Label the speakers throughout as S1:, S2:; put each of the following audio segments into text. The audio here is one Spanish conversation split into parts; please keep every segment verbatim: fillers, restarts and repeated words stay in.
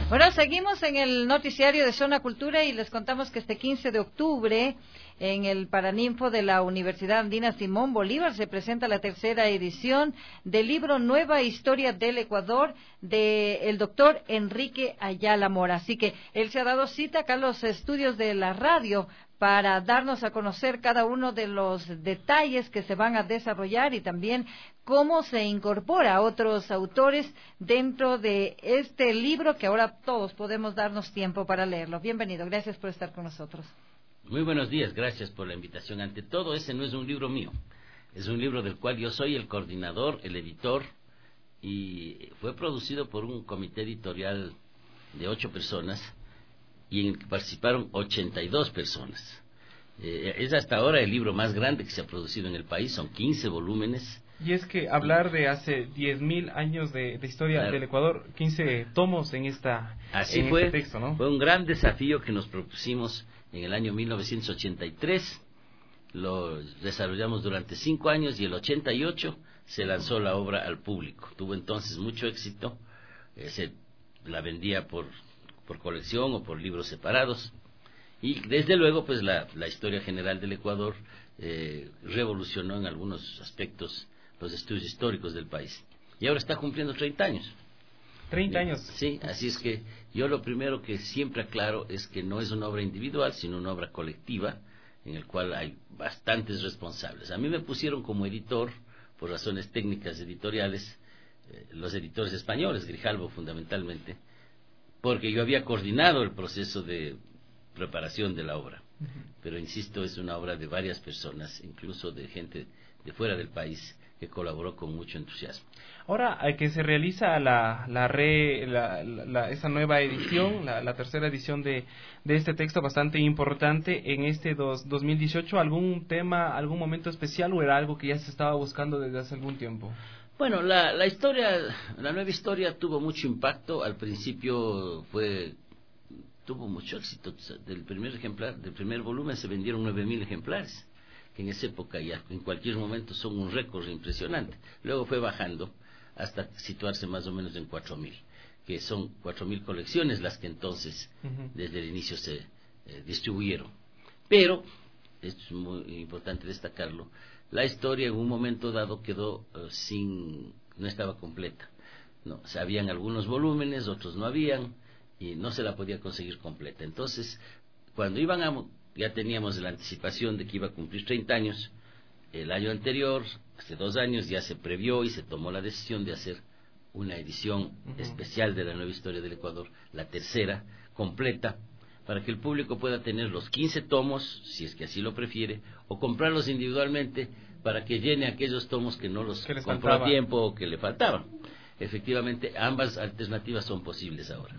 S1: Bueno, seguimos en el noticiario de Zona Cultura y les contamos que este quince de octubre en el Paraninfo de la Universidad Andina Simón Bolívar se presenta la tercera edición del libro Nueva Historia del Ecuador del doctor Enrique Ayala Mora. Así que él se ha dado cita acá a los estudios de la radio para darnos a conocer cada uno de los detalles que se van a desarrollar y también cómo se incorpora a otros autores dentro de este libro que ahora todos podemos darnos tiempo para leerlo. Bienvenido, gracias por estar con nosotros.
S2: Muy buenos días, gracias por la invitación. Ante todo, ese no es un libro mío, es un libro del cual yo soy el coordinador, el editor, y fue producido por un comité editorial de ocho personas y en el que participaron ochenta y dos personas. Eh, es hasta ahora el libro más grande que se ha producido en el país, son quince volúmenes.
S3: Y es que hablar de hace diez mil años de, de historia claro. del Ecuador, quince tomos en, esta,
S2: Así
S3: en
S2: fue,
S3: este texto, ¿no?
S2: Fue un gran desafío que nos propusimos en el año mil novecientos ochenta y tres, lo desarrollamos durante cinco años y el ochenta y ocho se lanzó la obra al público. Tuvo entonces mucho éxito, eh, se la vendía por, por colección o por libros separados. Y desde luego, pues la, la historia general del Ecuador eh, revolucionó en algunos aspectos los estudios históricos del país. Y ahora está cumpliendo treinta años.
S3: treinta años.
S2: Sí, así es que yo lo primero que siempre aclaro es que no es una obra individual, sino una obra colectiva, en el cual hay bastantes responsables. A mí me pusieron como editor, por razones técnicas editoriales, eh, los editores españoles, Grijalbo fundamentalmente, porque yo había coordinado el proceso de preparación de la obra. Uh-huh. Pero insisto, es una obra de varias personas, incluso de gente de fuera del país, que colaboró con mucho entusiasmo.
S3: Ahora eh, que se realiza la, la, re, la, la, la esa nueva edición, la, la tercera edición de, de este texto bastante importante en este dos, dos mil dieciocho, ¿algún tema, algún momento especial o era algo que ya se estaba buscando desde hace algún tiempo?
S2: Bueno, la, la historia, la nueva historia tuvo mucho impacto. Al principio fue tuvo mucho éxito. Del primer ejemplar, del primer volumen se vendieron nueve mil ejemplares, que en esa época ya en cualquier momento son un récord impresionante. Luego fue bajando hasta situarse más o menos en cuatro mil, que son cuatro mil colecciones las que entonces uh-huh. desde el inicio se eh, distribuyeron. Pero, esto es muy importante destacarlo, la historia en un momento dado quedó uh, sin, no estaba completa. No, o sea, habían algunos volúmenes, otros no habían, y no se la podía conseguir completa. Entonces, cuando iban a, ya teníamos la anticipación de que iba a cumplir treinta años, el año anterior, hace dos años, ya se previó y se tomó la decisión de hacer una edición uh-huh. especial de la nueva historia del Ecuador, la tercera, completa, para que el público pueda tener los quince tomos, si es que así lo prefiere, o comprarlos individualmente para que llene aquellos tomos que no los
S3: que
S2: compró a tiempo o que le faltaban. Efectivamente, ambas alternativas son posibles ahora.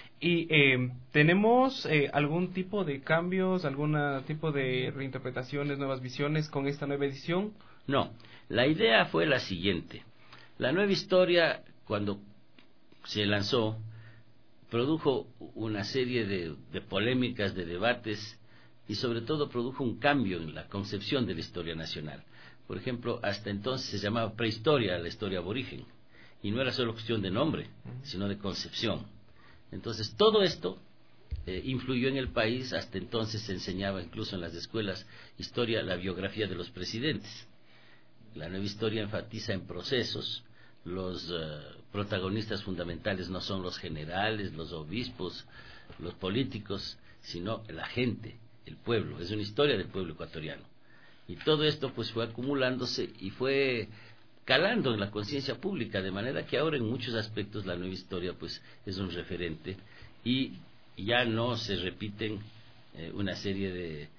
S3: ¿Y eh, tenemos eh, algún tipo de cambios, algún tipo de reinterpretaciones, nuevas visiones con esta nueva edición?
S2: No, la idea fue la siguiente. La nueva historia, cuando se lanzó, produjo una serie de, de polémicas, de debates, y sobre todo produjo un cambio en la concepción de la historia nacional. Por ejemplo, hasta entonces se llamaba prehistoria la historia aborigen, y no era solo cuestión de nombre, sino de concepción. Entonces, todo esto eh, influyó en el país. Hasta entonces se enseñaba incluso en las escuelas historia, la biografía de los presidentes. La nueva historia enfatiza en procesos. Los uh, protagonistas fundamentales no son los generales, los obispos, los políticos, sino la gente, el pueblo. Es una historia del pueblo ecuatoriano. Y todo esto pues fue acumulándose y fue calando en la conciencia pública, de manera que ahora en muchos aspectos la nueva historia pues es un referente y ya no se repiten eh, una serie de,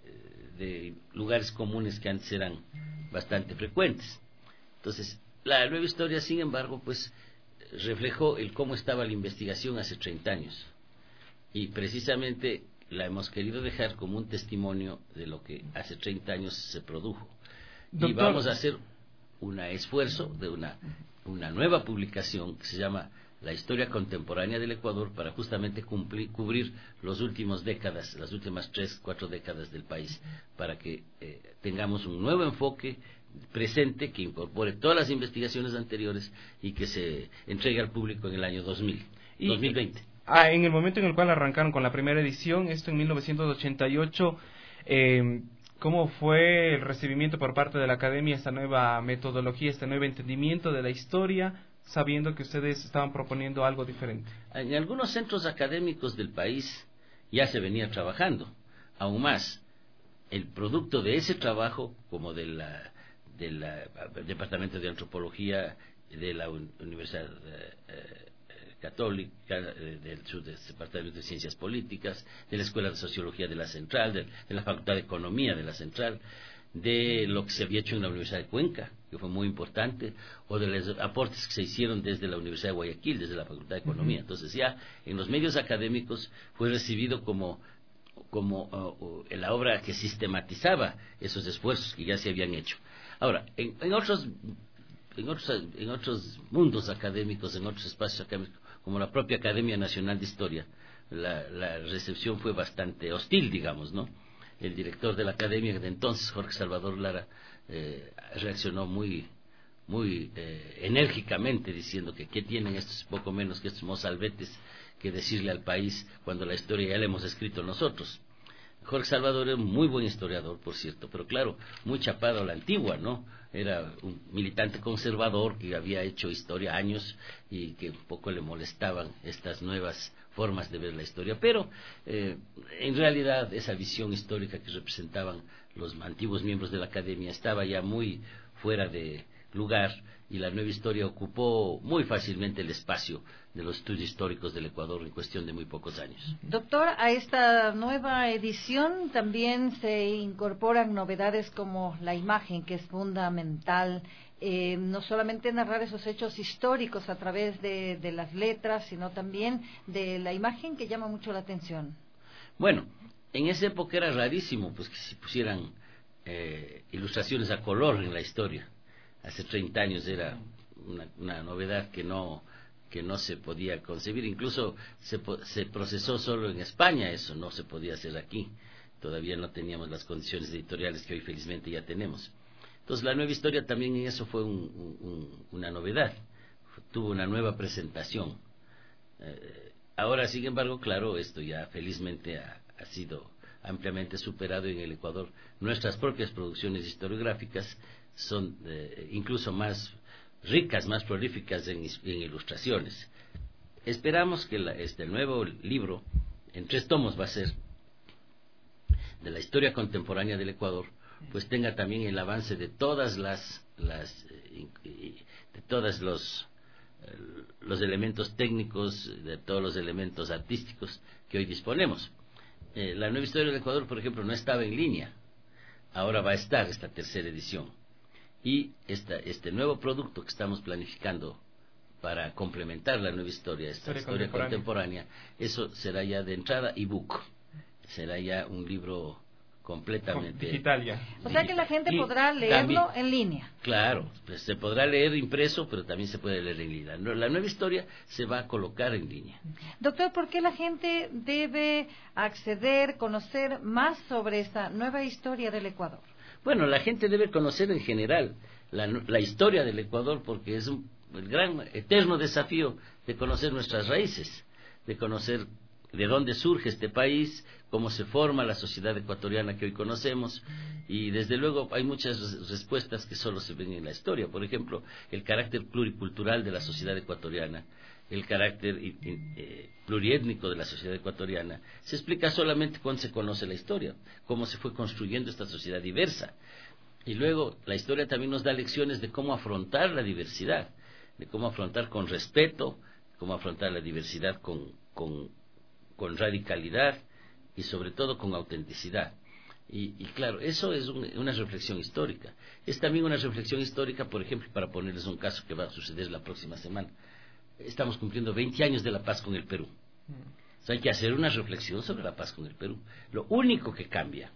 S2: de lugares comunes que antes eran bastante frecuentes. Entonces, la nueva historia, sin embargo, pues reflejó el cómo estaba la investigación hace treinta años y precisamente la hemos querido dejar como un testimonio de lo que hace treinta años se produjo. Doctor, y vamos a hacer un esfuerzo de una, una nueva publicación que se llama La Historia Contemporánea del Ecuador para justamente cumplir, cubrir las últimas décadas, las últimas tres, cuatro décadas del país, para que eh, tengamos un nuevo enfoque presente que incorpore todas las investigaciones anteriores y que se entregue al público en el año dos mil,
S3: y,
S2: dos mil veinte.
S3: ah, en el momento en el cual arrancaron con la primera edición, esto en mil novecientos ochenta y ocho, eh, ¿cómo fue el recibimiento por parte de la academia, esta nueva metodología, este nuevo entendimiento de la historia, sabiendo que ustedes estaban proponiendo algo diferente?
S2: En algunos centros académicos del país ya se venía trabajando, aún más. El producto de ese trabajo, como de la, de la del Departamento de Antropología de la Universidad eh, eh, Católica, eh, del sur del Departamento de Ciencias Políticas, de la Escuela de Sociología de la Central, de, de la Facultad de Economía de la Central, de lo que se había hecho en la Universidad de Cuenca, que fue muy importante, o de los aportes que se hicieron desde la Universidad de Guayaquil, desde la Facultad de Economía. Uh-huh. Entonces ya en los medios académicos fue recibido como como uh, uh, la obra que sistematizaba esos esfuerzos que ya se habían hecho. Ahora, en, en otros en otros en otros mundos académicos, en otros espacios académicos, como la propia Academia Nacional de Historia, la, la recepción fue bastante hostil, digamos, ¿no? El director de la academia de entonces, Jorge Salvador Lara, eh, reaccionó muy muy eh, enérgicamente diciendo que qué tienen estos poco menos que estos mozalbetes que decirle al país cuando la historia ya la hemos escrito nosotros. Jorge Salvador era un muy buen historiador, por cierto, pero claro, muy chapado a la antigua, ¿no? Era un militante conservador que había hecho historia años y que un poco le molestaban estas nuevas formas de ver la historia, pero eh, en realidad esa visión histórica que representaban los antiguos miembros de la academia estaba ya muy fuera de lugar y la nueva historia ocupó muy fácilmente el espacio de los estudios históricos del Ecuador en cuestión de muy pocos años.
S1: Doctor, a esta nueva edición también se incorporan novedades como la imagen, que es fundamental, eh, no solamente narrar esos hechos históricos a través de, de las letras, sino también de la imagen, que llama mucho la atención.
S2: Bueno, en esa época era rarísimo pues que se pusieran eh, ilustraciones a color en la historia. Hace treinta años era una, una novedad que no que no se podía concebir, incluso se, se procesó solo en España, eso no se podía hacer aquí, todavía no teníamos las condiciones editoriales que hoy felizmente ya tenemos. Entonces la nueva historia también en eso fue un, un, una novedad, tuvo una nueva presentación. Eh, ahora, sin embargo, claro, esto ya felizmente ha, ha sido ampliamente superado en el Ecuador. Nuestras propias producciones historiográficas son eh, incluso más ricas, más prolíficas en, en ilustraciones. Esperamos que la, este nuevo libro, en tres tomos va a ser, de la historia contemporánea del Ecuador, pues tenga también el avance de todas las, las eh, de todos los, eh, los elementos técnicos, de todos los elementos artísticos que hoy disponemos. Eh, la nueva historia del Ecuador, por ejemplo, no estaba en línea, ahora va a estar esta tercera edición. Y esta, este nuevo producto que estamos planificando para complementar la nueva historia, esta historia, historia contemporánea. contemporánea, eso será ya de entrada ebook, será ya un libro completamente
S3: digital ya.
S1: O sea que la gente y podrá leerlo
S2: también,
S1: en línea.
S2: Claro, pues se podrá leer impreso, pero también se puede leer en línea. La nueva historia se va a colocar en línea.
S1: Doctor, ¿por qué la gente debe acceder, conocer más sobre esta nueva historia del Ecuador?
S2: Bueno, la gente debe conocer en general la, la historia del Ecuador, porque es un, el gran, eterno desafío de conocer nuestras raíces, de conocer de dónde surge este país, cómo se forma la sociedad ecuatoriana que hoy conocemos, y desde luego hay muchas respuestas que solo se ven en la historia. Por ejemplo, el carácter pluricultural de la sociedad ecuatoriana, el carácter eh, pluriétnico de la sociedad ecuatoriana, se explica solamente cuando se conoce la historia, cómo se fue construyendo esta sociedad diversa. Y luego la historia también nos da lecciones de cómo afrontar la diversidad, de cómo afrontar con respeto, cómo afrontar la diversidad con, con, con radicalidad y sobre todo con autenticidad. Y, y claro, eso es un, una reflexión histórica. Es también una reflexión histórica, por ejemplo, para ponerles un caso que va a suceder la próxima semana. Estamos cumpliendo veinte años de la paz con el Perú. O sea, hay que hacer una reflexión sobre la paz con el Perú. Lo único que cambia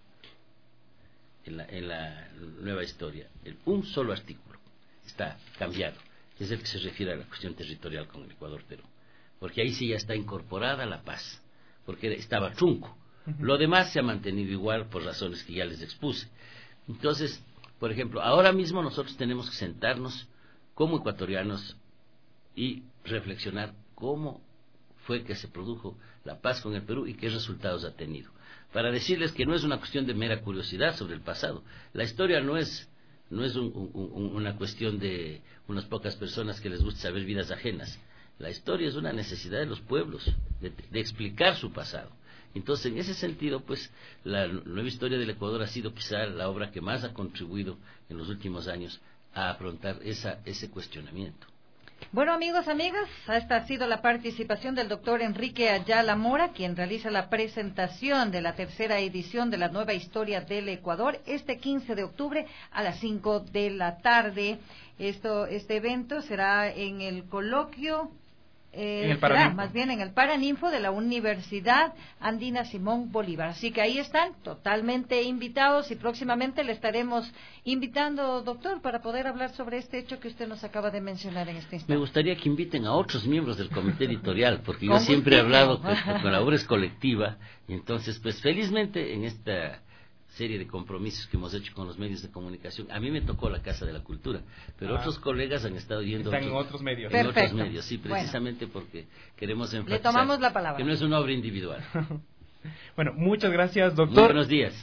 S2: en la, en la nueva historia, el, un solo artículo está cambiado, es el que se refiere a la cuestión territorial con el Ecuador-Perú. Porque ahí sí ya está incorporada la paz, porque estaba trunco. Lo demás se ha mantenido igual por razones que ya les expuse. Entonces, por ejemplo, ahora mismo nosotros tenemos que sentarnos como ecuatorianos y reflexionar cómo fue que se produjo la paz con el Perú y qué resultados ha tenido. Para decirles que no es una cuestión de mera curiosidad sobre el pasado. La historia no es, no es un, un, una cuestión de unas pocas personas que les gusta saber vidas ajenas. La historia es una necesidad de los pueblos, de, de explicar su pasado. Entonces, en ese sentido, pues, la nueva historia del Ecuador ha sido quizá la obra que más ha contribuido en los últimos años a afrontar esa, ese cuestionamiento.
S1: Bueno, amigos, amigas, esta ha sido la participación del doctor Enrique Ayala Mora, quien realiza la presentación de la tercera edición de la nueva historia del Ecuador este quince de octubre a las cinco de la tarde. Esto, este evento será en el coloquio... Eh,
S3: en el
S1: será más bien en el Paraninfo de la Universidad Andina Simón Bolívar. Así que ahí están, totalmente invitados, y próximamente le estaremos invitando, doctor, para poder hablar sobre este hecho que usted nos acaba de mencionar en este instante.
S2: Me gustaría que inviten a otros miembros del comité editorial, porque yo siempre he hablado que con la obra es colectiva, y entonces, pues felizmente en esta serie de compromisos que hemos hecho con los medios de comunicación. A mí me tocó la Casa de la Cultura, pero ah, otros colegas han estado yendo
S3: están
S2: otros,
S3: en otros medios.
S2: En
S1: Perfecto.
S2: otros medios, sí, precisamente bueno, porque queremos enfatizar
S1: Le tomamos la palabra.
S2: que no es una obra individual.
S3: Bueno, muchas gracias, doctor.
S2: Muy buenos días.